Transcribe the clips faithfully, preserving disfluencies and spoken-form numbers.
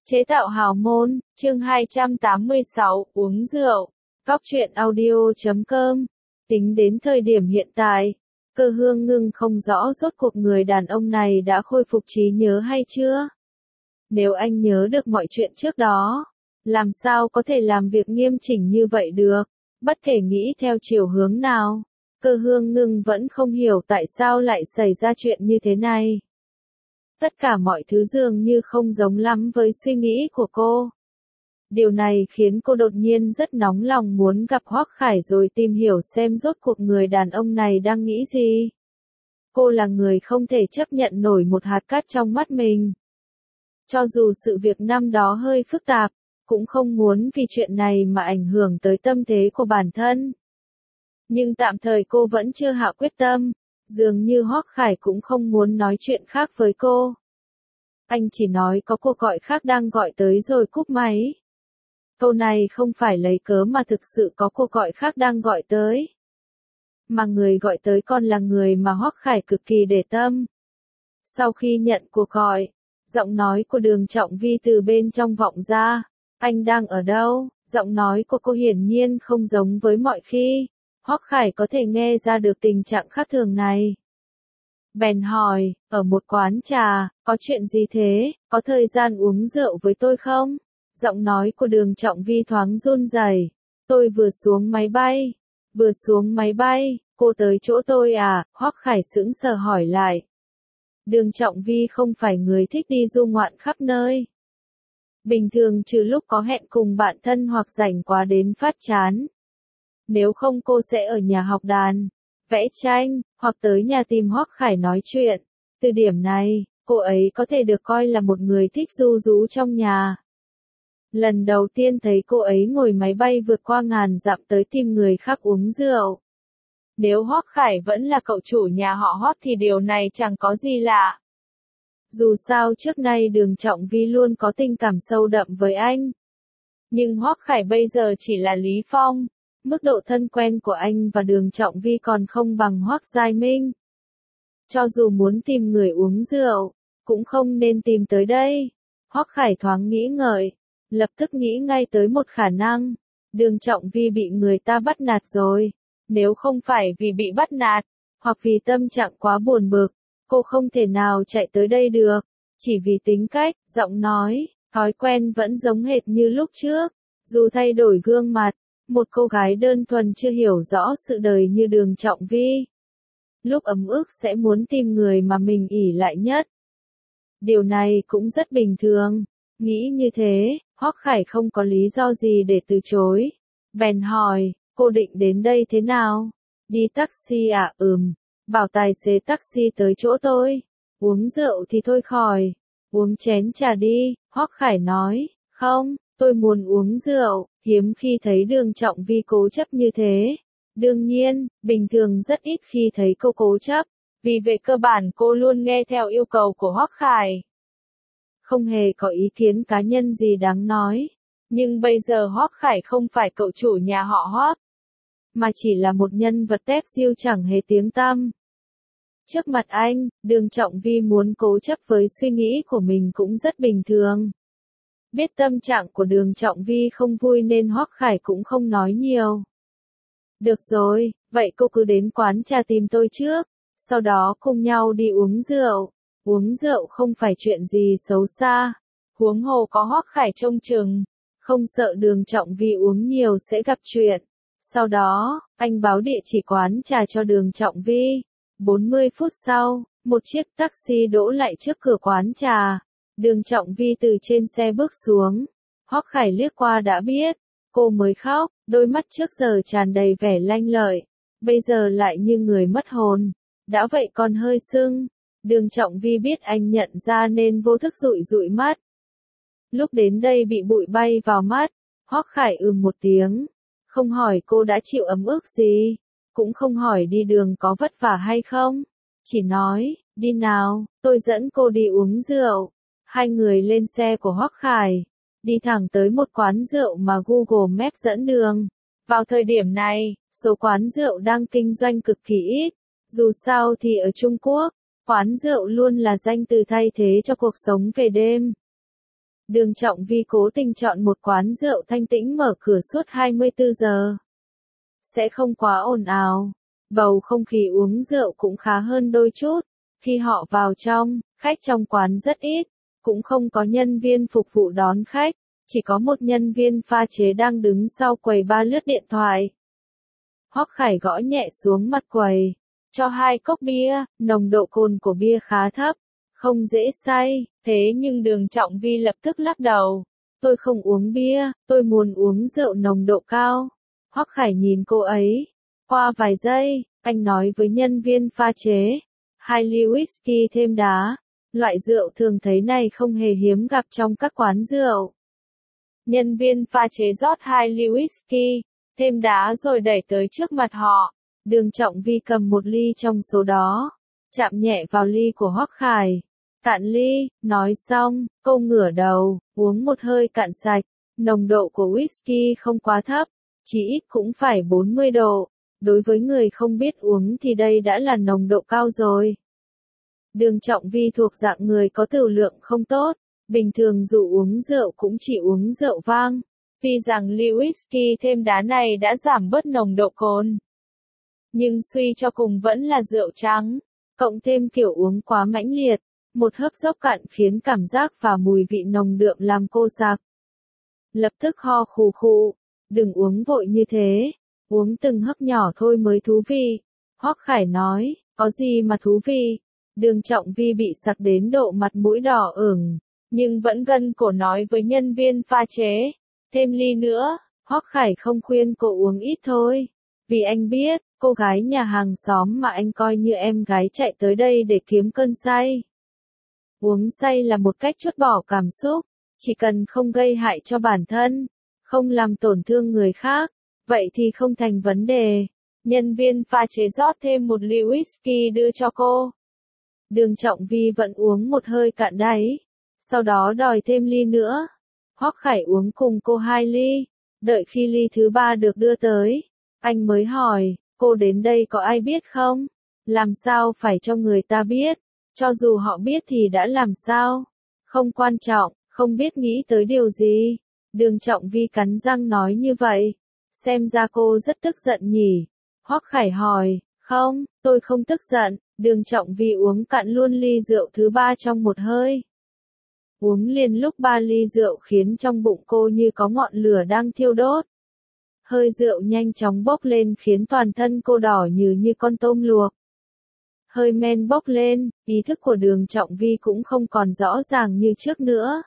Chế tạo hào môn, chương hai trăm tám mươi sáu, uống rượu. Góc truyện audio chấm com. Tính đến thời điểm hiện tại, Cơ Hương Ngưng không rõ rốt cuộc người đàn ông này đã khôi phục trí nhớ hay chưa. Nếu anh nhớ được mọi chuyện trước đó, làm sao có thể làm việc nghiêm chỉnh như vậy được, bất kể nghĩ theo chiều hướng nào. Cơ Hương Ngưng vẫn không hiểu tại sao lại xảy ra chuyện như thế này. Tất cả mọi thứ dường như không giống lắm với suy nghĩ của cô. Điều này khiến cô đột nhiên rất nóng lòng muốn gặp Hoắc Khải rồi tìm hiểu xem rốt cuộc người đàn ông này đang nghĩ gì. Cô là người không thể chấp nhận nổi một hạt cát trong mắt mình. Cho dù sự việc năm đó hơi phức tạp, cũng không muốn vì chuyện này mà ảnh hưởng tới tâm thế của bản thân. Nhưng tạm thời cô vẫn chưa hạ quyết tâm. Dường như Hoắc Khải cũng không muốn nói chuyện khác với cô. Anh chỉ nói có cuộc gọi khác đang gọi tới rồi cúp máy. Câu này không phải lấy cớ mà thực sự có cuộc gọi khác đang gọi tới. Mà người gọi tới còn là người mà Hoắc Khải cực kỳ để tâm. Sau khi nhận cuộc gọi, giọng nói của Đường Trọng Vi từ bên trong vọng ra. Anh đang ở đâu? Giọng nói của cô hiển nhiên không giống với mọi khi. Hoắc Khải có thể nghe ra được tình trạng khác thường này. Bèn hỏi, ở một quán trà, có chuyện gì thế, có thời gian uống rượu với tôi không? Giọng nói của Đường Trọng Vi thoáng run rẩy. Tôi vừa xuống máy bay. Vừa xuống máy bay, cô tới chỗ tôi à? Hoắc Khải sững sờ hỏi lại. Đường Trọng Vi không phải người thích đi du ngoạn khắp nơi. Bình thường trừ lúc có hẹn cùng bạn thân hoặc rảnh quá đến phát chán. Nếu không cô sẽ ở nhà học đàn, vẽ tranh, hoặc tới nhà tìm Hoắc Khải nói chuyện. Từ điểm này, cô ấy có thể được coi là một người thích du rú trong nhà. Lần đầu tiên thấy cô ấy ngồi máy bay vượt qua ngàn dặm tới tìm người khác uống rượu. Nếu Hoắc Khải vẫn là cậu chủ nhà họ Hoắc thì điều này chẳng có gì lạ. Dù sao trước nay Đường Trọng Vi luôn có tình cảm sâu đậm với anh. Nhưng Hoắc Khải bây giờ chỉ là Lý Phong. Mức độ thân quen của anh và Đường Trọng Vi còn không bằng Hoắc Giai Minh. Cho dù muốn tìm người uống rượu, cũng không nên tìm tới đây. Hoắc Khải thoáng nghĩ ngợi, lập tức nghĩ ngay tới một khả năng. Đường Trọng Vi bị người ta bắt nạt rồi. Nếu không phải vì bị bắt nạt, hoặc vì tâm trạng quá buồn bực, cô không thể nào chạy tới đây được. Chỉ vì tính cách, giọng nói, thói quen vẫn giống hệt như lúc trước. Dù thay đổi gương mặt, một cô gái đơn thuần chưa hiểu rõ sự đời như Đường Trọng Vi. Lúc ấm ức sẽ muốn tìm người mà mình ỷ lại nhất. Điều này cũng rất bình thường. Nghĩ như thế, Hoắc Khải không có lý do gì để từ chối. Bèn hỏi, cô định đến đây thế nào? Đi taxi à? Ừm. Bảo tài xế taxi tới chỗ tôi. Uống rượu thì thôi khỏi. Uống chén trà đi, Hoắc Khải nói. Không, tôi muốn uống rượu. Hiếm khi thấy Đường Trọng Vi cố chấp như thế. Đương nhiên, bình thường rất ít khi thấy cô cố chấp. Vì về cơ bản cô luôn nghe theo yêu cầu của Hoắc Khải. Không hề có ý kiến cá nhân gì đáng nói. Nhưng bây giờ Hoắc Khải không phải cậu chủ nhà họ Hoắc, mà chỉ là một nhân vật tép diêu chẳng hề tiếng tăm. Trước mặt anh, Đường Trọng Vi muốn cố chấp với suy nghĩ của mình cũng rất bình thường. Biết tâm trạng của Đường Trọng Vi không vui nên Hoắc Khải cũng không nói nhiều. Được rồi, vậy cô cứ đến quán trà tìm tôi trước, sau đó cùng nhau đi uống rượu. Uống rượu không phải chuyện gì xấu xa. Huống hồ có Hoắc Khải trông chừng, không sợ Đường Trọng Vi uống nhiều sẽ gặp chuyện. Sau đó, anh báo địa chỉ quán trà cho Đường Trọng Vi. bốn mươi phút sau, một chiếc taxi đỗ lại trước cửa quán trà. Đường Trọng Vi từ trên xe bước xuống. Hoắc Khải liếc qua đã biết, cô mới khóc, đôi mắt trước giờ tràn đầy vẻ lanh lợi, bây giờ lại như người mất hồn. Đã vậy còn hơi sưng. Đường Trọng Vi biết anh nhận ra nên vô thức dụi dụi mắt. Lúc đến đây bị bụi bay vào mắt, Hoắc Khải ừm một tiếng. Không hỏi cô đã chịu ấm ức gì, cũng không hỏi đi đường có vất vả hay không. Chỉ nói, đi nào, tôi dẫn cô đi uống rượu. Hai người lên xe của Hoắc Khải, đi thẳng tới một quán rượu mà Google Maps dẫn đường. Vào thời điểm này, số quán rượu đang kinh doanh cực kỳ ít. Dù sao thì ở Trung Quốc, quán rượu luôn là danh từ thay thế cho cuộc sống về đêm. Đường Trọng Vi cố tình chọn một quán rượu thanh tĩnh mở cửa suốt hai mươi tư giờ. Sẽ không quá ồn ào. Bầu không khí uống rượu cũng khá hơn đôi chút. Khi họ vào trong, khách trong quán rất ít. Cũng không có nhân viên phục vụ đón khách. Chỉ có một nhân viên pha chế đang đứng sau quầy bar lướt điện thoại. Hoắc Khải gõ nhẹ xuống mặt quầy. Cho hai cốc bia, nồng độ cồn của bia khá thấp. Không dễ say, thế nhưng Đường Trọng Vi lập tức lắc đầu. Tôi không uống bia, tôi muốn uống rượu nồng độ cao. Hoắc Khải nhìn cô ấy. Qua vài giây, anh nói với nhân viên pha chế. Hai ly whisky thêm đá. Loại rượu thường thấy này không hề hiếm gặp trong các quán rượu. Nhân viên pha chế rót hai ly whisky, thêm đá rồi đẩy tới trước mặt họ. Đường Trọng Vi cầm một ly trong số đó. Chạm nhẹ vào ly của Hoắc Khải. Cạn ly, nói xong, cô ngửa đầu, uống một hơi cạn sạch. Nồng độ của whisky không quá thấp, chỉ ít cũng phải bốn mươi độ. Đối với người không biết uống thì đây đã là nồng độ cao rồi. Đường Trọng Vi thuộc dạng người có tửu lượng không tốt. Bình thường dù uống rượu cũng chỉ uống rượu vang. Tuy rằng ly whisky thêm đá này đã giảm bớt nồng độ cồn. Nhưng suy cho cùng vẫn là rượu trắng. Cộng thêm kiểu uống quá mãnh liệt. Một hớp dốc cạn khiến cảm giác và mùi vị nồng đượm làm cô sặc. Lập tức ho khù khụ. Đừng uống vội như thế. Uống từng hớp nhỏ thôi mới thú vị. Hoắc Khải nói, có gì mà thú vị. Đường Trọng Vi bị sặc đến độ mặt mũi đỏ ửng. Nhưng vẫn gân cổ nói với nhân viên pha chế. Thêm ly nữa. Hoắc Khải không khuyên cô uống ít thôi. Vì anh biết, cô gái nhà hàng xóm mà anh coi như em gái chạy tới đây để kiếm cơn say. Uống say là một cách trút bỏ cảm xúc. Chỉ cần không gây hại cho bản thân. Không làm tổn thương người khác. Vậy thì không thành vấn đề. Nhân viên pha chế rót thêm một ly whisky đưa cho cô. Đường Trọng Vi vẫn uống một hơi cạn đáy. Sau đó đòi thêm ly nữa. Hoắc Khải uống cùng cô hai ly. Đợi khi ly thứ ba được đưa tới. Anh mới hỏi, cô đến đây có ai biết không? Làm sao phải cho người ta biết? Cho dù họ biết thì đã làm sao? Không quan trọng, không biết nghĩ tới điều gì. Đường Trọng Vi cắn răng nói như vậy. Xem ra cô rất tức giận nhỉ. Hoắc Khải hỏi, không, tôi không tức giận. Đường Trọng Vi uống cạn luôn ly rượu thứ ba trong một hơi. Uống liền lúc ba ly rượu khiến trong bụng cô như có ngọn lửa đang thiêu đốt. Hơi rượu nhanh chóng bốc lên khiến toàn thân cô đỏ như như con tôm luộc. Hơi men bốc lên, ý thức của Đường Trọng Vi cũng không còn rõ ràng như trước nữa.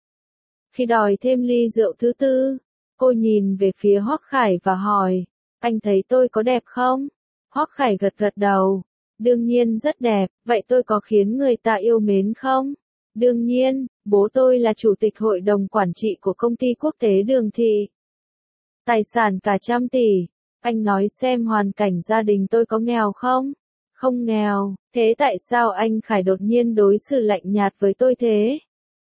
Khi đòi thêm ly rượu thứ tư, cô nhìn về phía Hoắc Khải và hỏi, anh thấy tôi có đẹp không? Hoắc Khải gật gật đầu. Đương nhiên rất đẹp, vậy tôi có khiến người ta yêu mến không? Đương nhiên, bố tôi là chủ tịch hội đồng quản trị của công ty quốc tế Đường Thị. Tài sản cả trăm tỷ. Anh nói xem hoàn cảnh gia đình tôi có nghèo không? Không nghèo, thế tại sao anh Khải đột nhiên đối xử lạnh nhạt với tôi thế?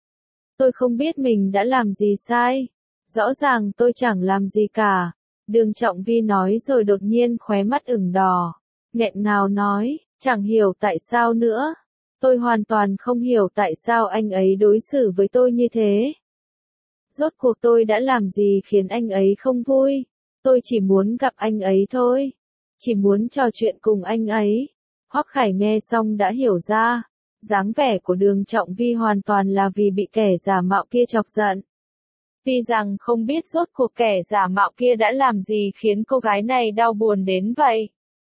Tôi không biết mình đã làm gì sai. Rõ ràng tôi chẳng làm gì cả. Đường Trọng Vi nói rồi đột nhiên khóe mắt ửng đỏ. Nghẹn ngào nói, chẳng hiểu tại sao nữa. Tôi hoàn toàn không hiểu tại sao anh ấy đối xử với tôi như thế. Rốt cuộc tôi đã làm gì khiến anh ấy không vui? Tôi chỉ muốn gặp anh ấy thôi. Chỉ muốn trò chuyện cùng anh ấy. Hoắc Khải nghe xong đã hiểu ra. Dáng vẻ của Đường Trọng Vi hoàn toàn là vì bị kẻ giả mạo kia chọc giận. Tuy rằng không biết rốt cuộc kẻ giả mạo kia đã làm gì khiến cô gái này đau buồn đến vậy.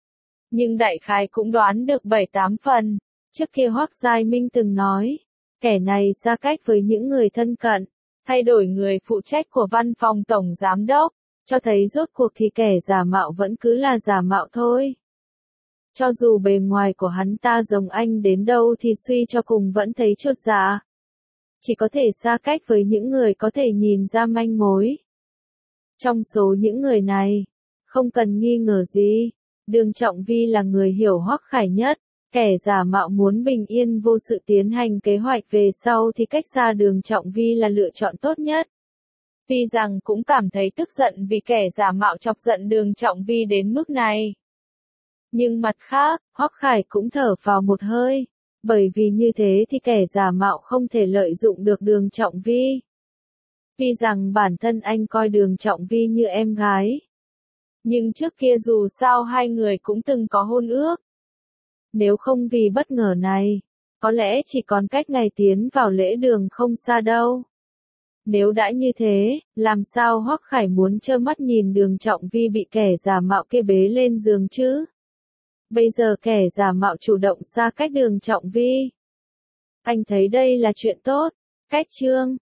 Nhưng đại khái cũng đoán được bảy tám phần. Trước kia Hoắc Giai Minh từng nói, kẻ này xa cách với những người thân cận, thay đổi người phụ trách của văn phòng tổng giám đốc, cho thấy rốt cuộc thì kẻ giả mạo vẫn cứ là giả mạo thôi. Cho dù bề ngoài của hắn ta giống anh đến đâu thì suy cho cùng vẫn thấy chột dạ. Chỉ có thể xa cách với những người có thể nhìn ra manh mối. Trong số những người này, không cần nghi ngờ gì, Đường Trọng Vi là người hiểu Hoắc Khải nhất. Kẻ giả mạo muốn bình yên vô sự tiến hành kế hoạch về sau thì cách xa Đường Trọng Vi là lựa chọn tốt nhất. Tuy rằng cũng cảm thấy tức giận vì kẻ giả mạo chọc giận Đường Trọng Vi đến mức này. Nhưng mặt khác, Hoắc Khải cũng thở vào một hơi. Bởi vì như thế thì kẻ giả mạo không thể lợi dụng được Đường Trọng Vi. Tuy rằng bản thân anh coi Đường Trọng Vi như em gái. Nhưng trước kia dù sao hai người cũng từng có hôn ước. Nếu không vì bất ngờ này, có lẽ chỉ còn cách ngày tiến vào lễ đường không xa đâu. Nếu đã như thế, làm sao Hoắc Khải muốn trơ mắt nhìn Đường Trọng Vi bị kẻ giả mạo kia bế lên giường chứ? Bây giờ kẻ giả mạo chủ động xa cách Đường Trọng Vi. Anh thấy đây là chuyện tốt. Cách chương